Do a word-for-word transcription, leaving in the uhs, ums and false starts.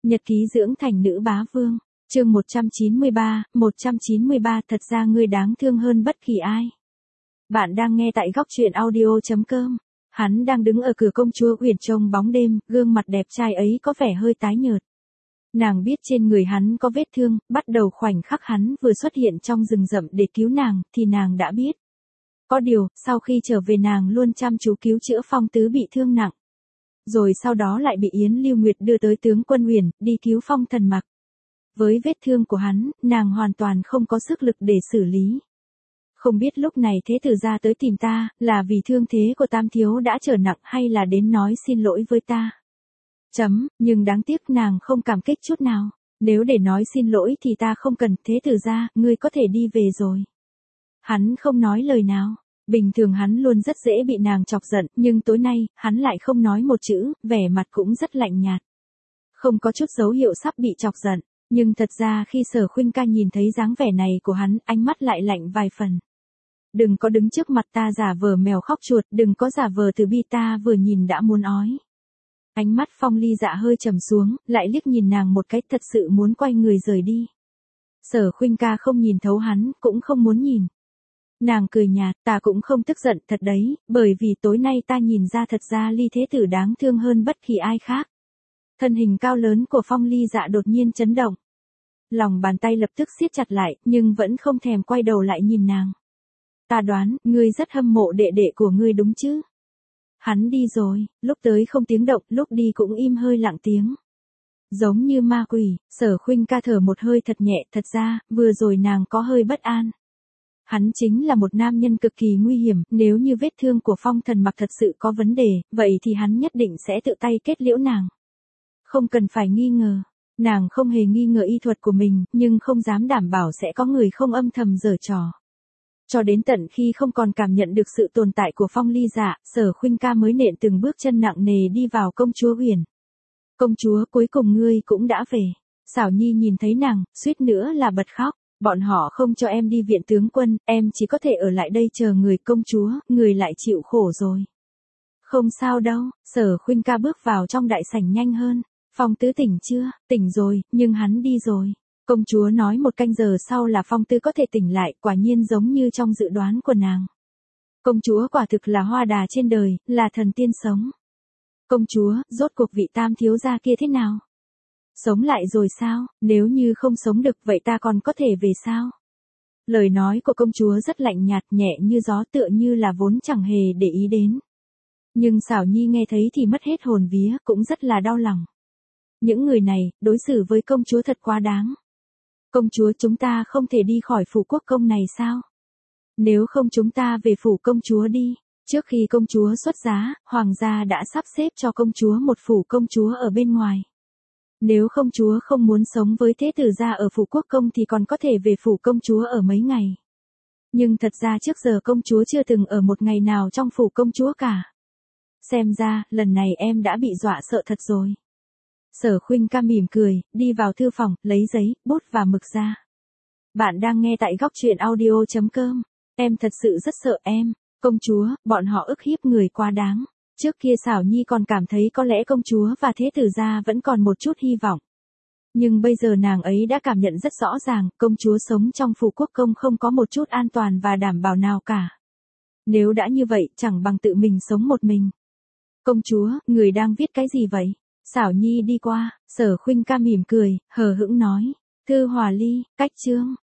Nhật ký dưỡng thành nữ bá vương, chương một trăm chín mươi ba, một trăm chín mươi ba thật ra ngươi đáng thương hơn bất kỳ ai. Bạn đang nghe tại góc truyện audio chấm com. Hắn đang đứng ở cửa công chúa Uyển trong bóng đêm, gương mặt đẹp trai ấy có vẻ hơi tái nhợt. Nàng biết trên người hắn có vết thương, bắt đầu khoảnh khắc hắn vừa xuất hiện trong rừng rậm để cứu nàng, thì nàng đã biết. Có điều, sau khi trở về nàng luôn chăm chú cứu chữa Phong Tứ bị thương nặng. Rồi sau đó lại bị Yến Lưu Nguyệt đưa tới tướng quân Uyển, đi cứu Phong Thần Mặc. Với vết thương của hắn, nàng hoàn toàn không có sức lực để xử lý. Không biết lúc này Thế Tử gia tới tìm ta, là vì thương thế của Tam Thiếu đã trở nặng hay là đến nói xin lỗi với ta. Chấm, nhưng đáng tiếc nàng không cảm kích chút nào. Nếu để nói xin lỗi thì ta không cần. Thế Tử gia, ngươi có thể đi về rồi. Hắn không nói lời nào. Bình thường hắn luôn rất dễ bị nàng chọc giận, nhưng tối nay, hắn lại không nói một chữ, vẻ mặt cũng rất lạnh nhạt. Không có chút dấu hiệu sắp bị chọc giận, nhưng thật ra khi Sở Khuynh Ca nhìn thấy dáng vẻ này của hắn, ánh mắt lại lạnh vài phần. Đừng có đứng trước mặt ta giả vờ mèo khóc chuột, đừng có giả vờ từ bi, ta vừa nhìn đã muốn ói. Ánh mắt Phong Ly Dạ hơi trầm xuống, lại liếc nhìn nàng một cái, thật sự muốn quay người rời đi. Sở Khuynh Ca không nhìn thấu hắn, cũng không muốn nhìn. Nàng cười nhạt, ta cũng không tức giận thật đấy, bởi vì tối nay ta nhìn ra thật ra Ly Thế Tử đáng thương hơn bất kỳ ai khác. Thân hình cao lớn của Phong Ly Dạ đột nhiên chấn động. Lòng bàn tay lập tức siết chặt lại, nhưng vẫn không thèm quay đầu lại nhìn nàng. Ta đoán, ngươi rất hâm mộ đệ đệ của ngươi đúng chứ? Hắn đi rồi, lúc tới không tiếng động, lúc đi cũng im hơi lặng tiếng. Giống như ma quỷ, Sở Khuynh Ca thở một hơi thật nhẹ, thật ra, vừa rồi nàng có hơi bất an. Hắn chính là một nam nhân cực kỳ nguy hiểm, nếu như vết thương của Phong Thần Mặc thật sự có vấn đề, vậy thì hắn nhất định sẽ tự tay kết liễu nàng. Không cần phải nghi ngờ, nàng không hề nghi ngờ y thuật của mình, nhưng không dám đảm bảo sẽ có người không âm thầm giở trò. Cho đến tận khi không còn cảm nhận được sự tồn tại của Phong Ly Dạ, Sở Khuynh Ca mới nện từng bước chân nặng nề đi vào công chúa Uyển. Công chúa, cuối cùng ngươi cũng đã về. Xảo Nhi nhìn thấy nàng, suýt nữa là bật khóc. Bọn họ không cho em đi viện tướng quân, em chỉ có thể ở lại đây chờ người. Công chúa, người lại chịu khổ rồi. Không sao đâu, Sở Khuynh Ca bước vào trong đại sảnh nhanh hơn. Phong Tứ tỉnh chưa? Tỉnh rồi, nhưng hắn đi rồi. Công chúa nói một canh giờ sau là Phong Tứ có thể tỉnh lại, quả nhiên giống như trong dự đoán của nàng. Công chúa quả thực là hoa đà trên đời, là thần tiên sống. Công chúa, rốt cuộc vị Tam Thiếu gia kia thế nào? Sống lại rồi sao? Nếu như không sống được vậy ta còn có thể về sao? Lời nói của công chúa rất lạnh nhạt, nhẹ như gió, tựa như là vốn chẳng hề để ý đến. Nhưng Xảo Nhi nghe thấy thì mất hết hồn vía, cũng rất là đau lòng. Những người này, đối xử với công chúa thật quá đáng. Công chúa, chúng ta không thể đi khỏi phủ quốc công này sao? Nếu không chúng ta về phủ công chúa đi. Trước khi công chúa xuất giá, hoàng gia đã sắp xếp cho công chúa một phủ công chúa ở bên ngoài. Nếu công chúa không muốn sống với Thế Tử gia ở phủ quốc công thì còn có thể về phủ công chúa ở mấy ngày. Nhưng thật ra trước giờ công chúa chưa từng ở một ngày nào trong phủ công chúa cả. Xem ra, lần này em đã bị dọa sợ thật rồi. Sở Khuynh Ca mỉm cười, đi vào thư phòng, lấy giấy, bút và mực ra. Bạn đang nghe tại góc truyện audio chấm com. Em thật sự rất sợ em. Công chúa, bọn họ ức hiếp người quá đáng. Trước kia Xảo Nhi còn cảm thấy có lẽ công chúa và Thế Tử gia vẫn còn một chút hy vọng. Nhưng bây giờ nàng ấy đã cảm nhận rất rõ ràng, công chúa sống trong phủ quốc công không có một chút an toàn và đảm bảo nào cả. Nếu đã như vậy, chẳng bằng tự mình sống một mình. Công chúa, người đang viết cái gì vậy? Xảo Nhi đi qua, Sở Khuynh Ca mỉm cười, hờ hững nói. Thư Hòa Ly, cách chương.